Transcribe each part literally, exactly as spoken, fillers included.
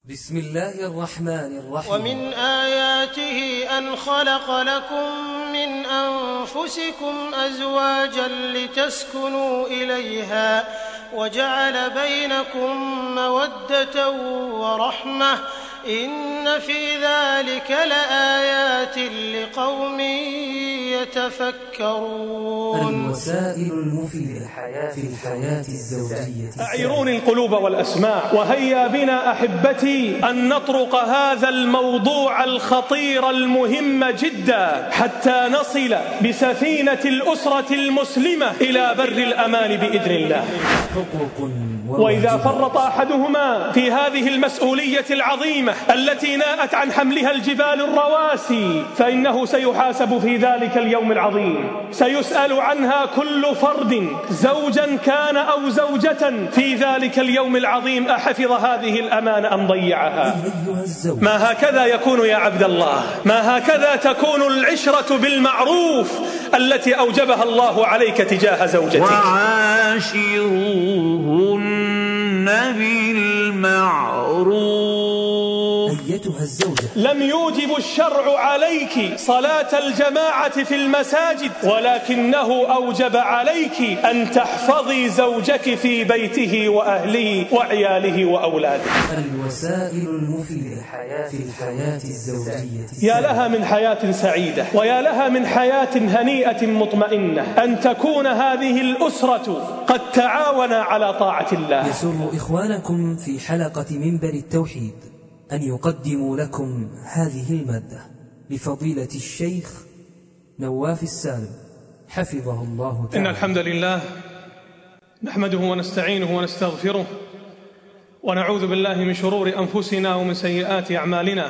بسم الله الرحمن الرحيم. ومن آياته أن خلق لكم من أنفسكم أزواجا لتسكنوا إليها وجعل بينكم مودة ورحمة إن في ذلك لآيات لقوم يتفكرون. الوسائل المفيدة في الحياة الزوجية. أعيروني القلوب والأسماع، وهيا بنا أحبتي أن نطرق هذا الموضوع الخطير المهم جدا حتى نصل بسفينة الأسرة المسلمة إلى بر الأمان بإذن الله. وإذا فرط أحدهما في هذه المسؤولية العظيمة التي ناءت عن حملها الجبال الرواسي فإنه سيحاسب في ذلك اليوم العظيم. سيسأل عنها كل فرد زوجا كان أو زوجة في ذلك اليوم العظيم، أحفظ هذه الأمانة أم ضيعها؟ ما هكذا يكون يا عبد الله، ما هكذا تكون العشرة بالمعروف التي أوجبها الله عليك تجاه زوجتك. وعاشروهن بالمعروف. أيتها الزوجة، لم يوجب الشرع عليك صلاة الجماعة في المساجد، ولكنه أوجب عليك أن تحفظي زوجك في بيته وأهله وعياله وأولاده. الوسائل المفيدة في الحياة الزوجية. يا لها من حياة سعيدة، ويا لها من حياة هنيئة مطمئنة أن تكون هذه الأسرة قد تعاون على طاعة الله. يسر إخوانكم في حلقة منبر التوحيد أن يقدموا لكم هذه المادة لفضيلة الشيخ نواف السالم حفظه الله تعالى. إن الحمد لله نحمده ونستعينه ونستغفره ونعوذ بالله من شرور أنفسنا ومن سيئات أعمالنا.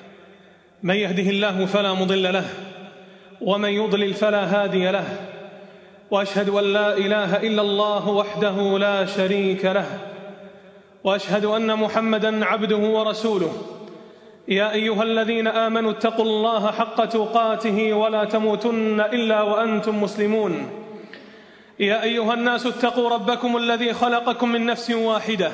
من يهده الله فلا مضل له ومن يضلل فلا هادي له، وأشهد أن لا إله إلا الله وحده لا شريك له، وأشهد أن محمدًا عبده ورسوله. يا أيها الذين آمنوا اتقوا الله حق تقاته ولا تموتن إلا وأنتم مسلمون. يا أيها الناس اتقوا ربكم الذي خلقكم من نفس واحدة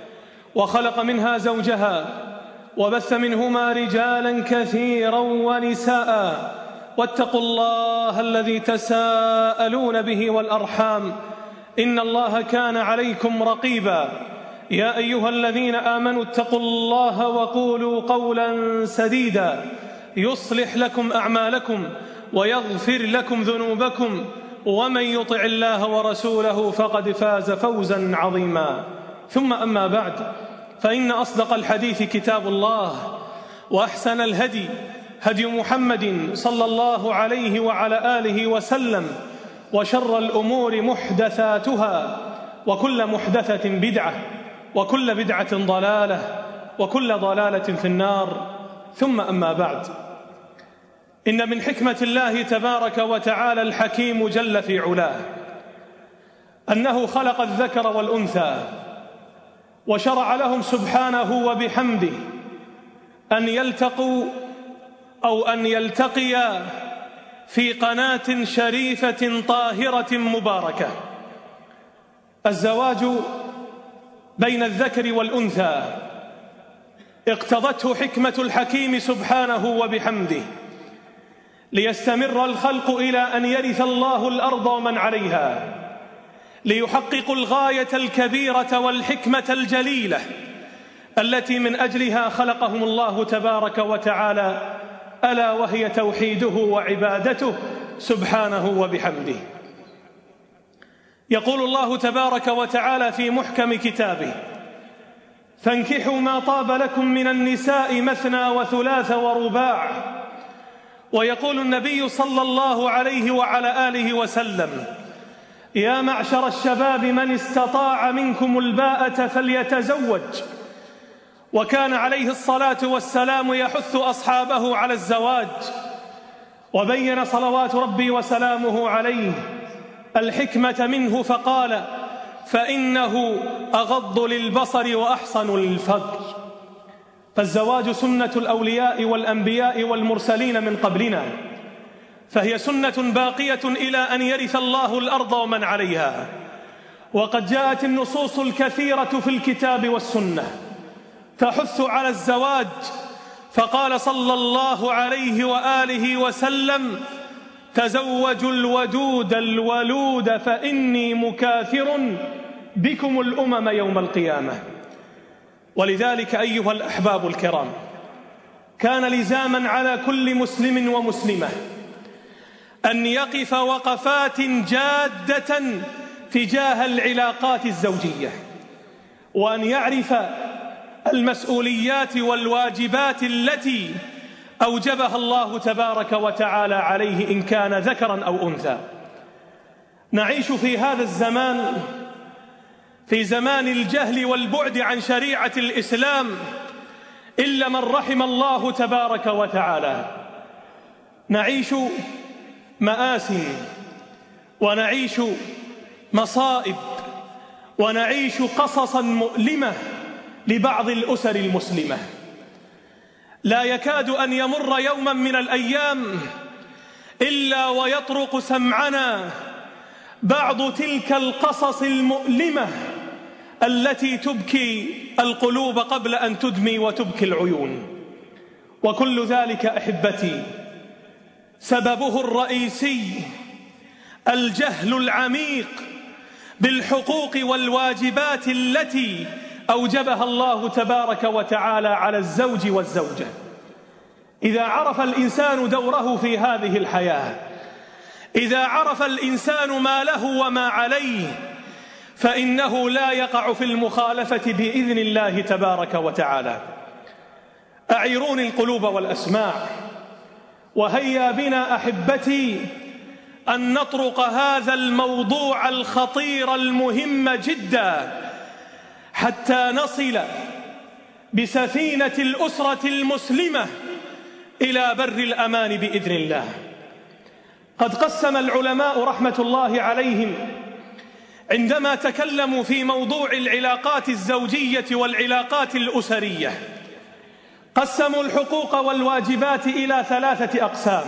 وخلق منها زوجها وبث منهما رجالا كثيرا ونساء، واتقوا الله الذي تساءلون به والأرحام إن الله كان عليكم رقيبا. يا أيها الذين آمنوا اتقوا الله وقولوا قولا سديدا يصلح لكم أعمالكم ويغفر لكم ذنوبكم، ومن يطع الله ورسوله فقد فاز فوزا عظيما. ثم أما بعد، فإن أصدق الحديث كتاب الله، وأحسن الهدي هدي محمد صلى الله عليه وعلى آله وسلم، وشر الأمور محدثاتها، وكل محدثة بدعة، وكل بدعة ضلالة، وكل ضلالة في النار. ثم أما بعد، إن من حكمة الله تبارك وتعالى الحكيم جل في علاه أنه خلق الذكر والأنثى، وشرع لهم سبحانه وبحمده أن يلتقوا أو أن يلتقيا في قناة شريفة طاهرة مباركة. الزواج بين الذكر والأنثى اقتضته حكمة الحكيم سبحانه وبحمده ليستمر الخلق إلى أن يرث الله الأرض ومن عليها، ليحققوا الغاية الكبيرة والحكمة الجليلة التي من أجلها خلقهم الله تبارك وتعالى، ألا وهي توحيده وعبادته سبحانه وبحمده. يقول الله تبارك وتعالى في محكم كتابه: فانكحوا ما طاب لكم من النساء مثنى وثلاث ورباع. ويقول النبي صلى الله عليه وعلى آله وسلم: يا معشر الشباب من استطاع منكم الباءة فليتزوج. وكان عليه الصلاة والسلام يحث أصحابه على الزواج، وبين صلوات ربي وسلامه عليه الحكمة منه فقال: فإنه أغض للبصر وأحصن للفرج. فالزواج سنة الأولياء والأنبياء والمرسلين من قبلنا، فهي سنة باقية إلى أن يرث الله الأرض ومن عليها. وقد جاءت النصوص الكثيرة في الكتاب والسنة تحث على الزواج، فقال صلى الله عليه وآله وسلم: تزوجوا الودود الولود فإني مكاثر بكم الأمم يوم القيامة. ولذلك أيها الأحباب الكرام، كان لزاما على كل مسلم ومسلمة أن يقف وقفات جادة تجاه العلاقات الزوجية، وأن يعرف المسؤوليات والواجبات التي أوجبها الله تبارك وتعالى عليه إن كان ذكرا أو أنثى. نعيش في هذا الزمان، في زمان الجهل والبعد عن شريعة الإسلام إلا من رحم الله تبارك وتعالى. نعيش مآسٍ، ونعيش مصائب، ونعيش قصصا مؤلمة لبعض الأسر المسلمة. لا يكاد أن يمر يوما من الأيام إلا ويطرق سمعنا بعض تلك القصص المؤلمة التي تبكي القلوب قبل أن تدمي وتبكي العيون. وكل ذلك أحبتي سببه الرئيسي الجهل العميق بالحقوق والواجبات التي أوجبها الله تبارك وتعالى على الزوج والزوجة. إذا عرف الإنسان دوره في هذه الحياة، إذا عرف الإنسان ما له وما عليه، فإنه لا يقع في المخالفة بإذن الله تبارك وتعالى. أعيروني القلوب والأسماع، وهيا بنا أحبتي أن نطرق هذا الموضوع الخطير المهم جدا حتى نصل بسفينة الأسرة المسلمة إلى بر الأمان بإذن الله. قد قسم العلماء رحمة الله عليهم عندما تكلموا في موضوع العلاقات الزوجية والعلاقات الأسرية، قسموا الحقوق والواجبات إلى ثلاثة أقسام.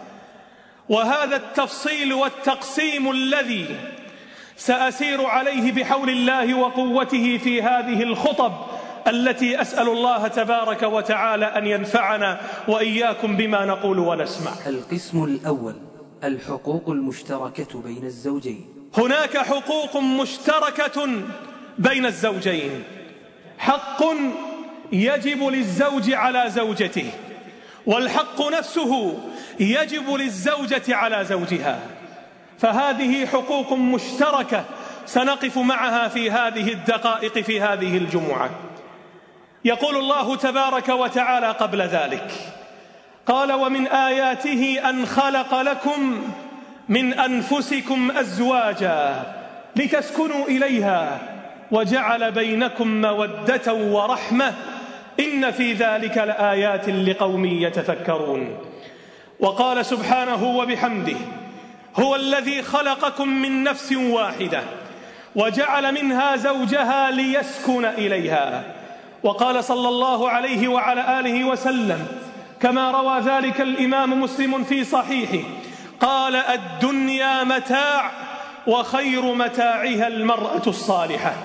وهذا التفصيل والتقسيم الذي سأسير عليه بحول الله وقوته في هذه الخطب التي أسأل الله تبارك وتعالى أن ينفعنا وإياكم بما نقول ونسمع. القسم الأول: الحقوق المشتركة بين الزوجين. هناك حقوق مشتركة بين الزوجين، حق يجب للزوج على زوجته، والحق نفسه يجب للزوجة على زوجها. فهذه حقوق مشتركة سنقف معها في هذه الدقائق في هذه الجمعة. يقول الله تبارك وتعالى قبل ذلك، قال: ومن آياته أن خلق لكم من أنفسكم أزواجا لتسكنوا إليها وجعل بينكم مودة ورحمة إن في ذلك لآيات لقوم يتفكرون. وقال سبحانه وبحمده: هو الذي خلقكم من نفس واحدة وجعل منها زوجها ليسكن إليها. وقال صلى الله عليه وعلى آله وسلم كما روى ذلك الإمام مسلم في صحيحه، قال: الدنيا متاع وخير متاعها المرأة الصالحة.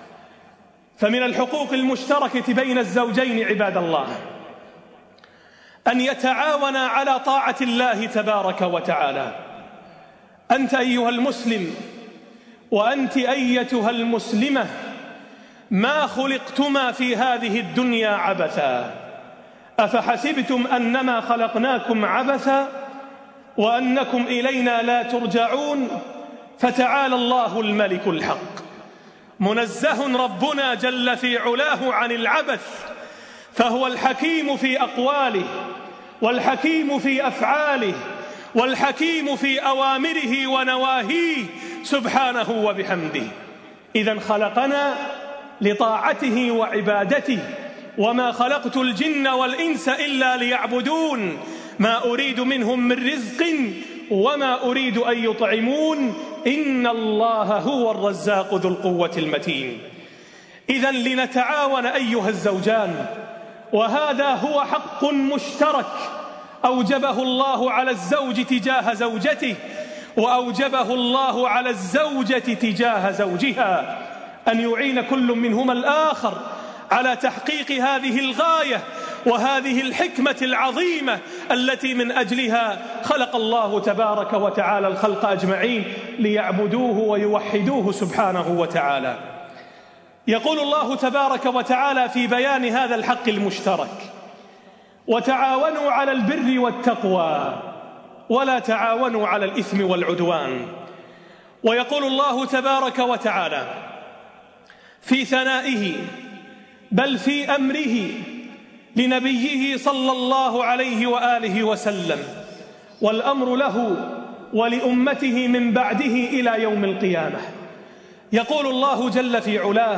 فمن الحقوق المشتركة بين الزوجين عباد الله أن يتعاونا على طاعة الله تبارك وتعالى. أنت أيها المسلم وأنت أيتها المسلمة ما خلقتما في هذه الدنيا عبثا، أفحسبتم أنما خلقناكم عبثا وأنكم إلينا لا ترجعون. فتعالى الله الملك الحق، منزه ربنا جل في علاه عن العبث، فهو الحكيم في أقواله والحكيم في أفعاله والحكيم في أوامره ونواهيه سبحانه وبحمده. إذن خلقنا لطاعته وعبادته، وما خلقت الجن والإنس إلا ليعبدون، ما أريد منهم من رزق وما أريد أن يطعمون، إن الله هو الرزاق ذو القوة المتين. إذن لنتعاون أيها الزوجان، وهذا هو حق مشترك أوجبه الله على الزوج تجاه زوجته، وأوجبه الله على الزوجة تجاه زوجها، أن يعين كل منهما الآخر على تحقيق هذه الغاية وهذه الحكمة العظيمة التي من أجلها خلق الله تبارك وتعالى الخلق أجمعين ليعبدوه ويوحدوه سبحانه وتعالى. يقول الله تبارك وتعالى في بيان هذا الحق المشترك: وتعاونوا على البر والتقوى ولا تعاونوا على الإثم والعدوان. ويقول الله تبارك وتعالى في ثنائه بل في أمره لنبيه صلى الله عليه وآله وسلم، والأمر له ولأمته من بعده إلى يوم القيامة. يقول الله جل في علاه: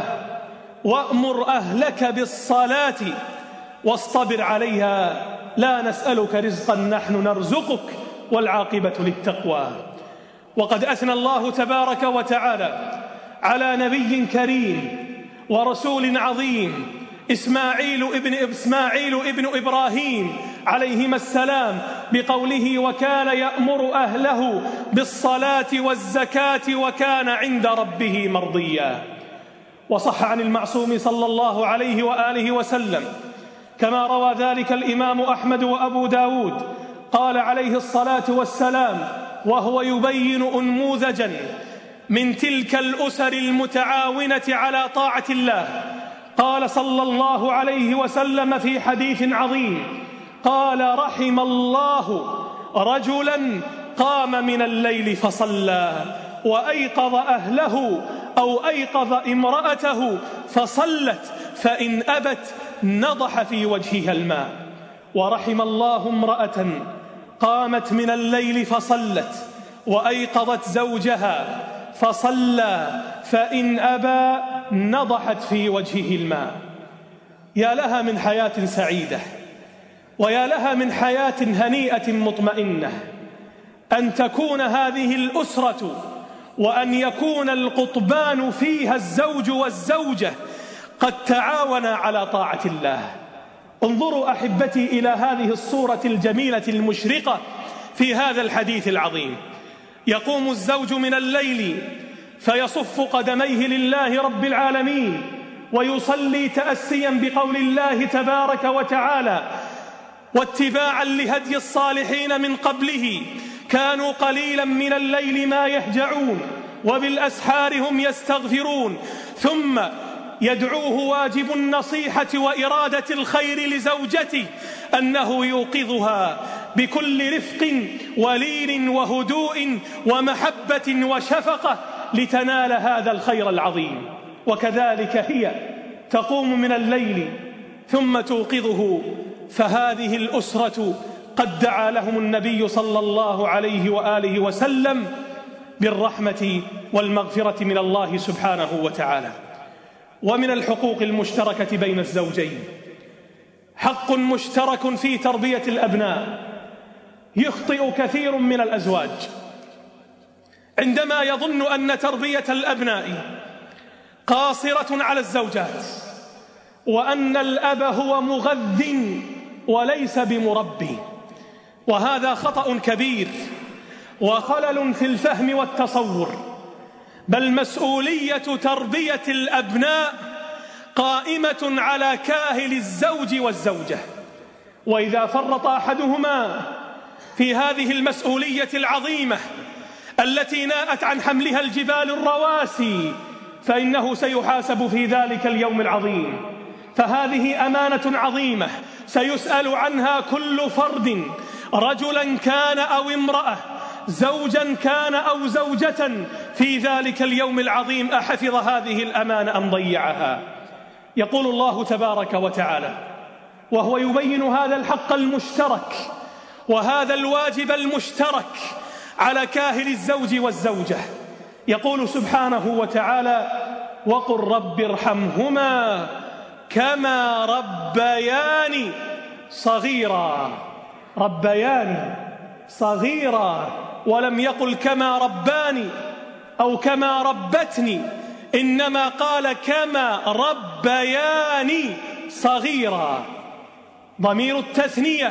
وأمر أهلك بالصلاة واصطبر عليها لا نسألك رزقا نحن نرزقك والعاقبة للتقوى. وقد أثنى الله تبارك وتعالى على نبي كريم ورسول عظيم إسماعيل ابن إسماعيل ابن إبراهيم عليهما السلام بقوله: وكان يأمر أهله بالصلاة والزكاة وكان عند ربه مرضيا. وصح عن المعصوم صلى الله عليه وآله وسلم كما روى ذلك الإمام أحمد وأبو داود قال عليه الصلاة والسلام وهو يبين أنموذجا من تلك الأسر المتعاونة على طاعة الله، قال صلى الله عليه وسلم في حديث عظيم قال: رحم الله رجلا قام من الليل فصلى وأيقظ أهله أو أيقظ امرأته فصلت فإن أبت نضح في وجهها الماء. ورحم الله امرأة قامت من الليل فصلت وأيقظت زوجها فصلى فإن أبى نضحت في وجهه الماء. يا لها من حياة سعيدة ويا لها من حياة هنيئة مطمئنة أن تكون هذه الأسرة وأن يكون القطبان فيها الزوج والزوجة قد تعاونا على طاعة الله. انظروا أحبتي إلى هذه الصورة الجميلة المشرقة في هذا الحديث العظيم. يقوم الزوج من الليل فيصف قدميه لله رب العالمين ويصلي تأسيا بقول الله تبارك وتعالى: واتباعا لهدي الصالحين من قبله كانوا قليلا من الليل ما يهجعون وبالأسحار هم يستغفرون. ثم يدعوه واجب النصيحة وإرادة الخير لزوجته أنه يوقظها بكل رفق ولين وهدوء ومحبة وشفقة لتنال هذا الخير العظيم. وكذلك هي تقوم من الليل ثم توقظه. فهذه الأسرة قد دعا لهم النبي صلى الله عليه وآله وسلم بالرحمة والمغفرة من الله سبحانه وتعالى. ومن الحقوق المشتركة بين الزوجين حق مشترك في تربية الأبناء. يخطئ كثير من الأزواج عندما يظن أن تربية الأبناء قاصرة على الزوجات وأن الأب هو مغذ وليس بمربي، وهذا خطأ كبير وخلل في الفهم والتصور. بل مسؤولية تربية الأبناء قائمة على كاهل الزوج والزوجة، وإذا فرط أحدهما في هذه المسؤولية العظيمة التي ناءت عن حملها الجبال الرواسي فإنه سيحاسب في ذلك اليوم العظيم. فهذه أمانة عظيمة سيسأل عنها كل فرد، رجلا كان أو امرأة، زوجا كان أو زوجة، في ذلك اليوم العظيم أحفظ هذه الأمانة أم ضيعها. يقول الله تبارك وتعالى وهو يبين هذا الحق المشترك وهذا الواجب المشترك على كاهل الزوج والزوجة، يقول سبحانه وتعالى: وقل رب ارحمهما كما ربياني صغيرا. ربياني صغيرا، ولم يقل كما رباني أو كما ربتني، إنما قال كما ربياني صغيرا، ضمير التثنية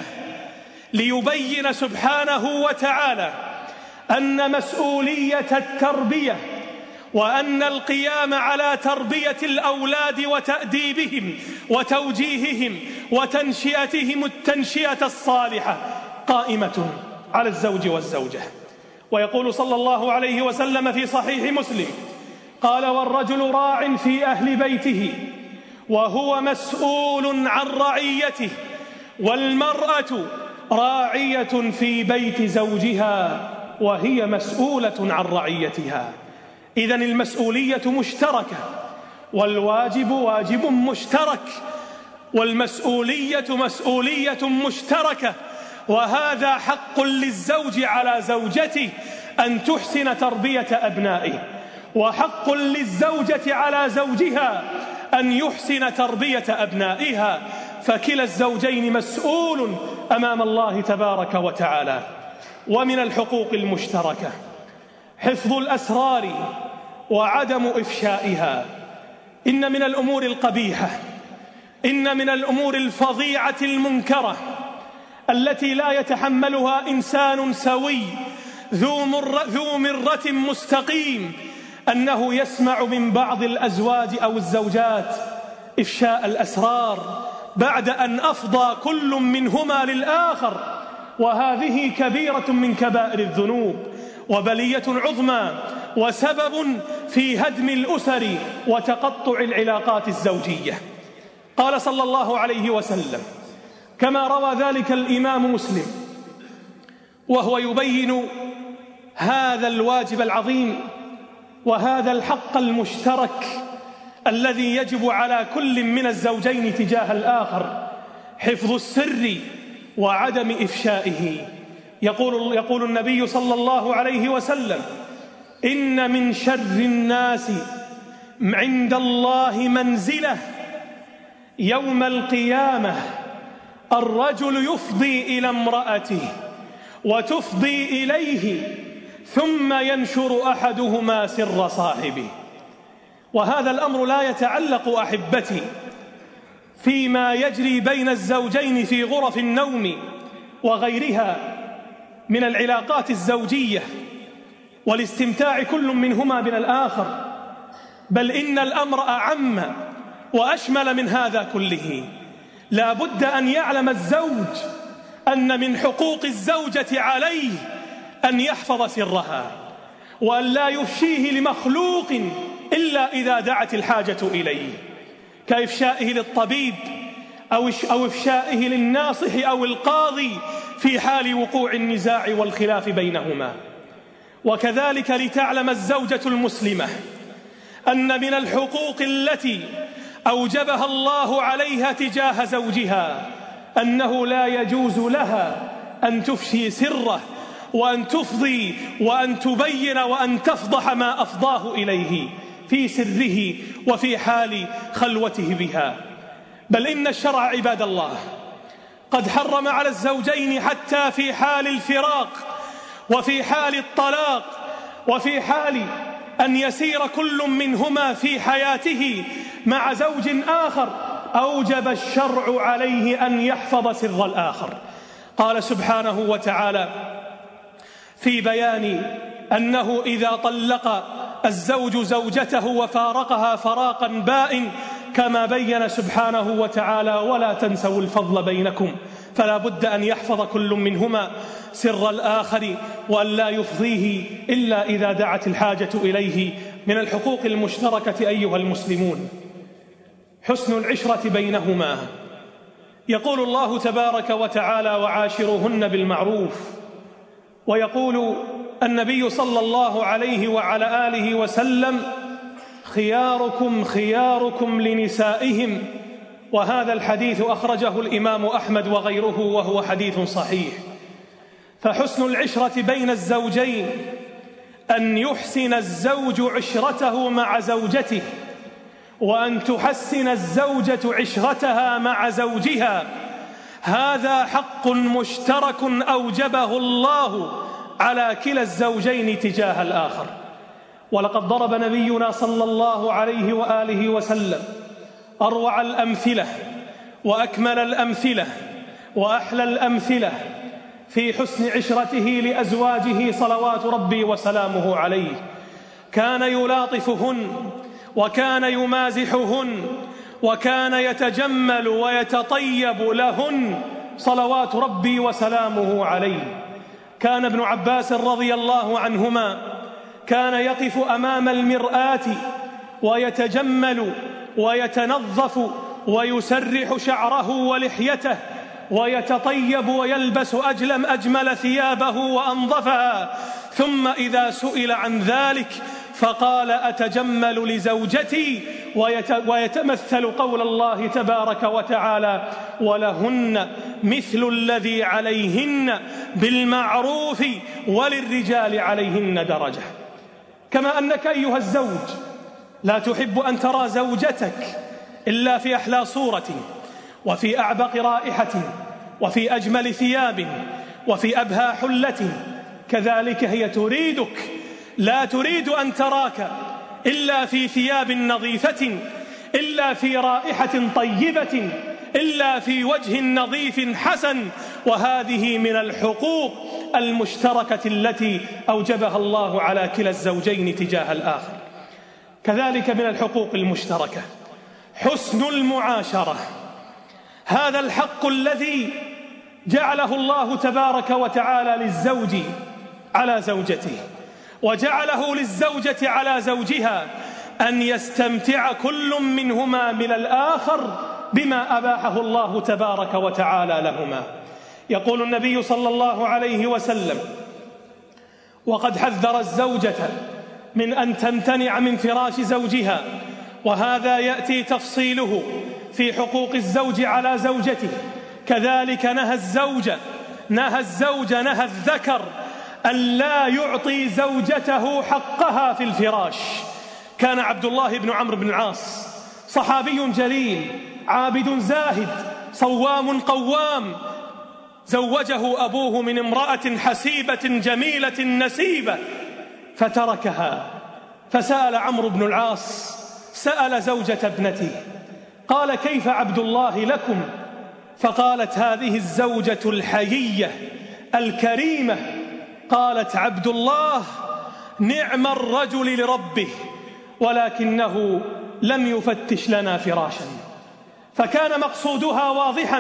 ليبين سبحانه وتعالى أن مسؤولية التربية وأن القيام على تربية الأولاد وتأديبهم وتوجيههم وتنشئتهم التنشئة الصالحة قائمة على الزوج والزوجة. ويقول صلى الله عليه وسلم في صحيح مسلم قال: والرجل راع في أهل بيته وهو مسؤول عن رعيته، والمرأة راعية في بيت زوجها وهي مسؤولة عن رعيتها. إذن المسؤولية مشتركة، والواجب واجب مشترك، والمسؤولية مسؤولية مشتركة، وهذا حق للزوج على زوجته أن تحسن تربية أبنائه، وحق للزوجة على زوجها أن يحسن تربية أبنائها، فكلا الزوجين مسؤول أمام الله تبارك وتعالى. ومن الحقوق المشتركة حفظ الأسرار وعدم إفشائها. إن من الأمور القبيحة، إن من الأمور الفظيعة المنكرة التي لا يتحملها إنسان سوي ذو, مر ذو مرة مستقيم أنه يسمع من بعض الأزواج أو الزوجات إفشاء الأسرار بعد أن أفضى كل منهما للآخر، وهذه كبيرة من كبائر الذنوب وبلية عظمى وسبب في هدم الأسر وتقطع العلاقات الزوجية. قال صلى الله عليه وسلم كما روى ذلك الإمام مسلم وهو يبين هذا الواجب العظيم وهذا الحق المشترك الذي يجب على كل من الزوجين تجاه الآخر: حفظ السر وعدم إفشائه. يقول, يقول النبي صلى الله عليه وسلم: إن من شر الناس عند الله منزلة يوم القيامة الرجل يفضي إلى امرأته وتفضي إليه ثم ينشر أحدهما سر صاحبه. وهذا الأمر لا يتعلق أحبتي فيما يجري بين الزوجين في غرف النوم وغيرها من العلاقات الزوجية والاستمتاع كل منهما من الآخر، بل إن الأمر أعم وأشمل من هذا كله. لا بد أن يعلم الزوج أن من حقوق الزوجة عليه أن يحفظ سرها وأن لا يفشيه لمخلوق إلا إذا دعت الحاجة إليه، كإفشائه للطبيب أو إفشائه للناصح أو القاضي في حال وقوع النزاع والخلاف بينهما. وكذلك لتعلم الزوجة المسلمة أن من الحقوق التي أوجبها الله عليها تجاه زوجها أنه لا يجوز لها أن تفشي سره وأن تفضي وأن تبين وأن تفضح ما أفضاه إليه في سره وفي حال خلوته بها. بل إن الشرع عباد الله قد حرم على الزوجين حتى في حال الفراق وفي حال الطلاق وفي حال أن يسير كل منهما في حياته مع زوج آخر، أوجب الشرع عليه أن يحفظ سر الآخر. قال سبحانه وتعالى في بيان أنه إذا طلق الزوج زوجته وفارقها فراقا بائن كما بين سبحانه وتعالى: ولا تنسوا الفضل بينكم. فلا بد أن يحفظ كل منهما سر الآخر وأن لا يفضيه إلا إذا دعت الحاجة إليه. من الحقوق المشتركة أيها المسلمون حسن العشرة بينهما. يقول الله تبارك وتعالى: وعاشروهن بالمعروف. ويقول النبي صلى الله عليه وعلى آله وسلم: خياركم خياركم لنسائهم. وهذا الحديث أخرجه الإمام أحمد وغيره وهو حديث صحيح. فحسن العشرة بين الزوجين أن يحسن الزوج عشرته مع زوجته، وأن تحسن الزوجة عشرتها مع زوجها. هذا حق مشترك أوجبه الله على كلا الزوجين تجاه الآخر. ولقد ضرب نبينا صلى الله عليه وآله وسلم أروع الأمثلة وأكمل الأمثلة وأحلى الأمثلة في حسن عشرته لأزواجه صلوات ربي وسلامه عليه. كان يلاطفهن وكان يمازحهن وكان يتجمل ويتطيب لهن صلوات ربي وسلامه عليه. كان ابن عباس رضي الله عنهما كان يقف أمام المرآة ويتجمل ويتنظف ويسرح شعره ولحيته ويتطيب ويلبس أجلم أجمل ثيابه وأنظفها، ثم إذا سئل عن ذلك فقال: أتجمل لزوجتي، ويتمثل قول الله تبارك وتعالى: ولهن مثل الذي عليهن بالمعروف وللرجال عليهن درجة. كما أنك أيها الزوج لا تحب أن ترى زوجتك إلا في أحلى صورة وفي أعبق رائحة وفي أجمل ثياب وفي أبهى حلة، كذلك هي تريدك، لا تريد أن تراك إلا في ثياب نظيفة، إلا في رائحة طيبة، إلا في وجه نظيف حسن. وهذه من الحقوق المشتركة التي أوجبها الله على كلا الزوجين تجاه الآخر. كذلك من الحقوق المشتركة حسن المعاشرة، هذا الحق الذي جعله الله تبارك وتعالى للزوج على زوجته، وجعله للزوجة على زوجها، أن يستمتع كل منهما من الآخر بما أباحه الله تبارك وتعالى لهما. يقول النبي صلى الله عليه وسلم: وقد حذر الزوجة من أن تمتنع من فراش زوجها، وهذا يأتي تفصيله في حقوق الزوج على زوجته. كذلك نهى الزوج نهى الزوج نهى الذكر أن لا يعطي زوجته حقها في الفراش. كان عبد الله بن عمرو بن العاص صحابي جليل عابد زاهد صوام قوام، زوجه أبوه من امرأة حسيبة جميلة نسيبة فتركها، فسأل عمرو بن العاص سأل زوجة ابنته قال: كيف عبد الله لكم؟ فقالت: هذه الزوجة الحيية الكريمة. قالت: عبد الله نعم الرجل لربه، ولكنه لم يفتش لنا فراشا. فكان مقصودها واضحا،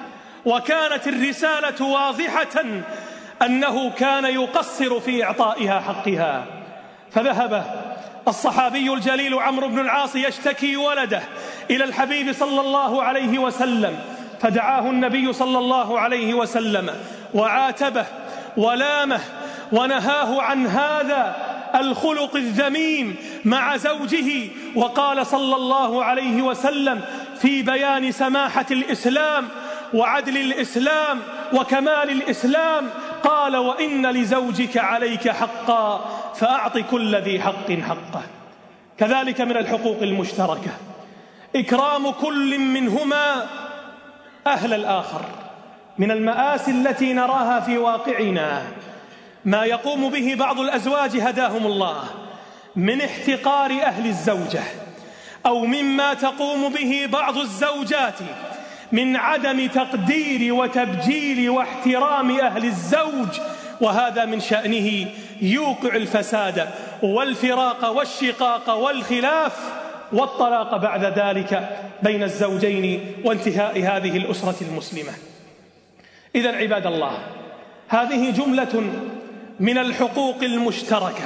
وكانت الرسالة واضحة، أنه كان يقصر في إعطائها حقها. فذهب الصحابي الجليل عمرو بن العاص يشتكي ولده إلى الحبيب صلى الله عليه وسلم، فدعاه النبي صلى الله عليه وسلم وعاتبه ولامه ونهاه عن هذا الخلق الذميم مع زوجه. وقال صلى الله عليه وسلم في بيان سماحة الإسلام وعدل الإسلام وكمال الإسلام، قال: وإن لزوجك عليك حقا فأعط كل ذي حق حقه. كذلك من الحقوق المشتركة إكرام كل منهما أهل الآخر. من المآسي التي نراها في واقعنا ما يقوم به بعض الأزواج هداهم الله من احتقار أهل الزوجة، أو مما تقوم به بعض الزوجات من عدم تقدير وتبجيل واحترام أهل الزوج، وهذا من شأنه يوقع الفساد والفراق والشقاق والخلاف والطلاق بعد ذلك بين الزوجين وانتهاء هذه الأسرة المسلمة. إذن عباد الله، هذه جملة من الحقوق المشتركة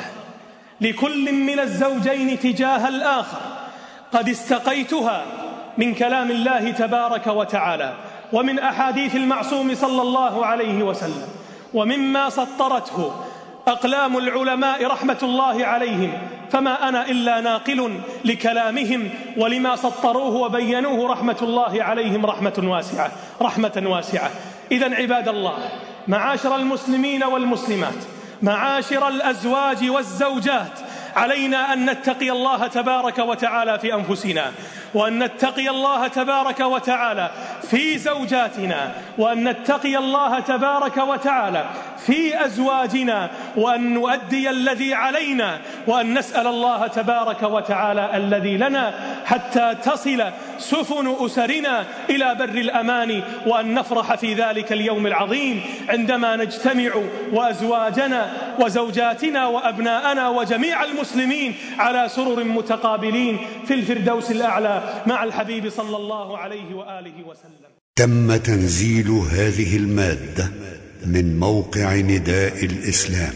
لكل من الزوجين تجاه الآخر، قد استقيتها من كلام الله تبارك وتعالى ومن أحاديث المعصوم صلى الله عليه وسلم، ومما سطرته أقلام العلماء رحمة الله عليهم، فما أنا إلا ناقل لكلامهم ولما سطروه وبينوه رحمة الله عليهم رحمة واسعة رحمة واسعة. إذن عباد الله، معاشر المسلمين والمسلمات، معاشر الأزواج والزوجات، علينا أن نتقي الله تبارك وتعالى في أنفسنا، وأن نتقي الله تبارك وتعالى في زوجاتنا، وأن نتقي الله تبارك وتعالى في أزواجنا، وأن نؤدي الذي علينا، وأن نسأل الله تبارك وتعالى الذي لنا، حتى تصل سفن أسرنا إلى بر الأمان، وأن نفرح في ذلك اليوم العظيم عندما نجتمع وأزواجنا وزوجاتنا وأبناءنا وجميع المسلمين على سرر متقابلين في الفردوس الأعلى مع الحبيب صلى الله عليه وآله وسلم. تم تنزيل هذه المادة من موقع نداء الإسلام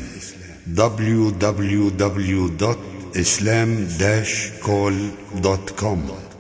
دبليو دبليو دبليو دوت islam dash call دوت كوم.